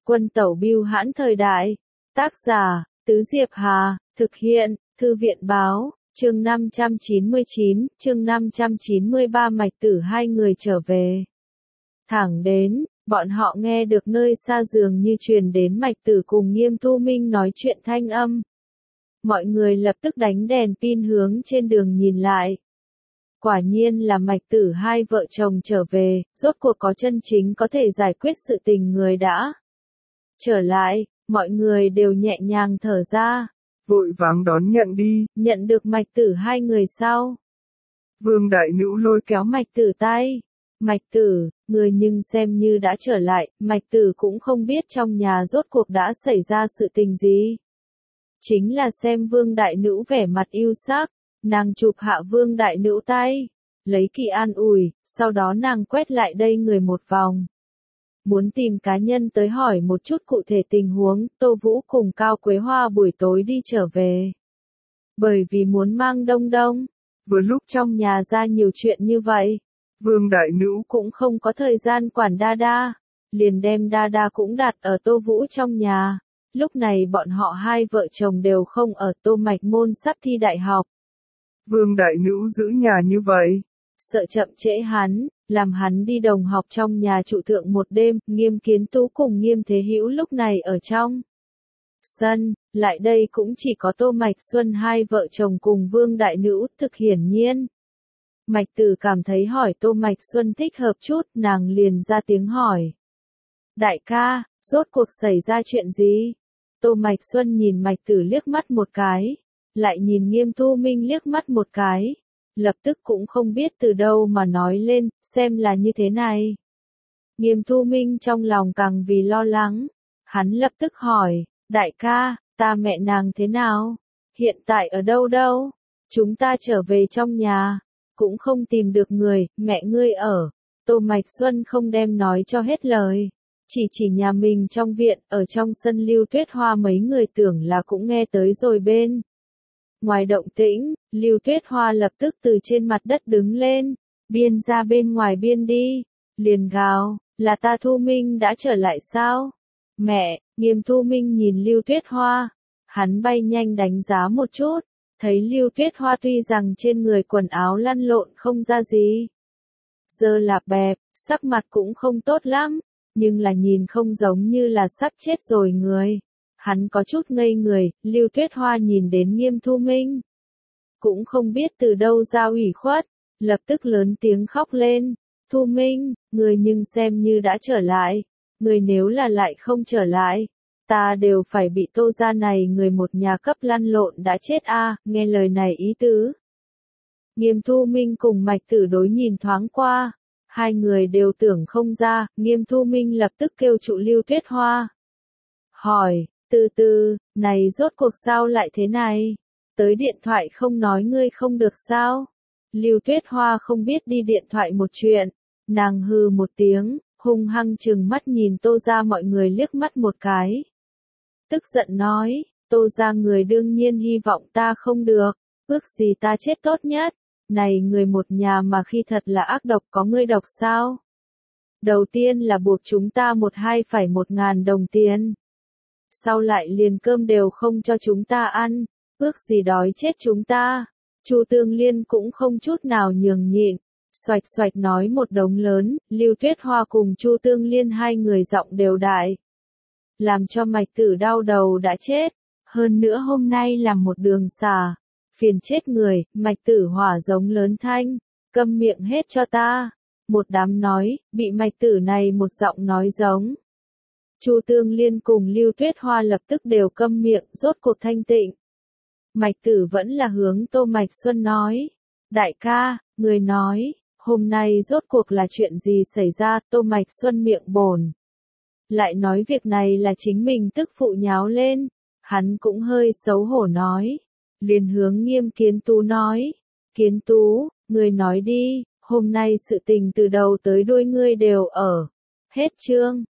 Quân tẩu bưu hãn thời đại. Tác giả, Tứ Diệp Hà, thực hiện, Thư viện báo, chương 599, chương 593 Mạch Tử hai người trở về. Thẳng đến, bọn họ nghe được nơi xa dường như truyền đến Mạch Tử cùng Nghiêm Thu Minh nói chuyện thanh âm. Mọi người lập tức đánh đèn pin hướng trên đường nhìn lại. Quả nhiên là Mạch Tử hai vợ chồng trở về, rốt cuộc có chân chính có thể giải quyết sự tình người đã trở lại, mọi người đều nhẹ nhàng thở ra. Vội vàng đón nhận đi. Nhận được Mạch Tử hai người sau. Vương đại nữ lôi kéo Mạch Tử tay. Mạch Tử, người nhưng xem như đã trở lại, Mạch Tử cũng không biết trong nhà rốt cuộc đã xảy ra sự tình gì. Chính là xem Vương đại nữ vẻ mặt yêu sắc, nàng chụp hạ Vương đại nữ tay, lấy kỳ an ủi, sau đó nàng quét lại đây người một vòng. Muốn tìm cá nhân tới hỏi một chút cụ thể tình huống, Tô Vũ cùng Cao Quế Hoa buổi tối đi trở về. Bởi vì muốn mang Đông Đông, vừa lúc trong nhà ra nhiều chuyện như vậy. Vương đại nữ cũng không có thời gian quản Đa Đa, liền đem Đa Đa cũng đặt ở Tô Vũ trong nhà. Lúc này bọn họ hai vợ chồng đều không ở, Tô Mạch Môn sắp thi đại học. Vương đại nữ giữ nhà như vậy, sợ chậm trễ hắn, làm hắn đi đồng học trong nhà trụ thượng một đêm. Nghiêm Kiến Tú cùng Nghiêm Thế Hữu lúc này ở trong sân, lại đây cũng chỉ có Tô Mạch Xuân hai vợ chồng cùng Vương đại nữ. Thực hiển nhiên, Mạch Tử cảm thấy hỏi Tô Mạch Xuân thích hợp chút, nàng liền ra tiếng hỏi. Đại ca, rốt cuộc xảy ra chuyện gì? Tô Mạch Xuân nhìn Mạch Tử liếc mắt một cái, lại nhìn Nghiêm Thu Minh liếc mắt một cái, lập tức cũng không biết từ đâu mà nói lên, xem là như thế này. Nghiêm Thu Minh trong lòng càng vì lo lắng, hắn lập tức hỏi, đại ca, ta mẹ nàng thế nào? Hiện tại ở đâu đâu? Chúng ta trở về trong nhà, cũng không tìm được người, mẹ ngươi ở. Tô Mạch Xuân không đem nói cho hết lời, chỉ nhà mình trong viện, ở trong sân Lưu Tuyết Hoa mấy người tưởng là cũng nghe tới rồi bên. Ngoài động tĩnh, Lưu Tuyết Hoa lập tức từ trên mặt đất đứng lên, biên ra bên ngoài biên đi, liền gào, là ta Thu Minh đã trở lại sao? Mẹ, Nghiêm Thu Minh nhìn Lưu Tuyết Hoa, hắn bay nhanh đánh giá một chút, thấy Lưu Tuyết Hoa tuy rằng trên người quần áo lăn lộn không ra gì, dơ lạp bẹp, sắc mặt cũng không tốt lắm, nhưng là nhìn không giống như là sắp chết rồi người. Hắn có chút ngây người, Lưu Tuyết Hoa nhìn đến Nghiêm Thu Minh, cũng không biết từ đâu ra ủy khuất, lập tức lớn tiếng khóc lên. Thu Minh, người nhưng xem như đã trở lại, người nếu là lại không trở lại, ta đều phải bị Tô gia này người một nhà cấp lăn lộn đã chết a. Nghe lời này ý tứ. Nghiêm Thu Minh cùng Mạch Tử đối nhìn thoáng qua, hai người đều tưởng không ra. Nghiêm Thu Minh lập tức kêu trụ Lưu Tuyết Hoa, hỏi, từ, này rốt cuộc sao lại thế này? Tới điện thoại không nói ngươi không được sao? Lưu Tuyết Hoa không biết đi điện thoại một chuyện, nàng hừ một tiếng, hung hăng trừng mắt nhìn Tô gia mọi người liếc mắt một cái. Tức giận nói, Tô gia người đương nhiên hy vọng ta không được, ước gì ta chết tốt nhất. Này người một nhà mà khi thật là ác độc, có ngươi độc sao? Đầu tiên là buộc chúng ta 1.000 đồng tiền. Sau lại liền cơm đều không cho chúng ta ăn, ước gì đói chết chúng ta. Chu Tương Liên cũng không chút nào nhường nhịn, xoạch xoạch nói một đống lớn. Lưu Tuyết Hoa cùng Chu Tương Liên hai người giọng đều đại, làm cho Mạch Tử đau đầu đã chết. Hơn nữa hôm nay làm một đường xà, phiền chết người. Mạch Tử hỏa giống lớn thanh, câm miệng hết cho ta. Một đám nói, bị Mạch Tử này một giọng nói giống. Chu Tương Liên cùng Lưu Tuyết Hoa lập tức đều câm miệng, rốt cuộc thanh tịnh. Mạch Tử vẫn là hướng Tô Mạch Xuân nói, đại ca, người nói, hôm nay rốt cuộc là chuyện gì xảy ra? Tô Mạch Xuân miệng bồn, lại nói việc này là chính mình tức phụ nháo lên, hắn cũng hơi xấu hổ nói, liền hướng Nghiêm Kiến Tú nói, Kiến Tú, người nói đi, hôm nay sự tình từ đầu tới đuôi ngươi đều ở. Hết chương.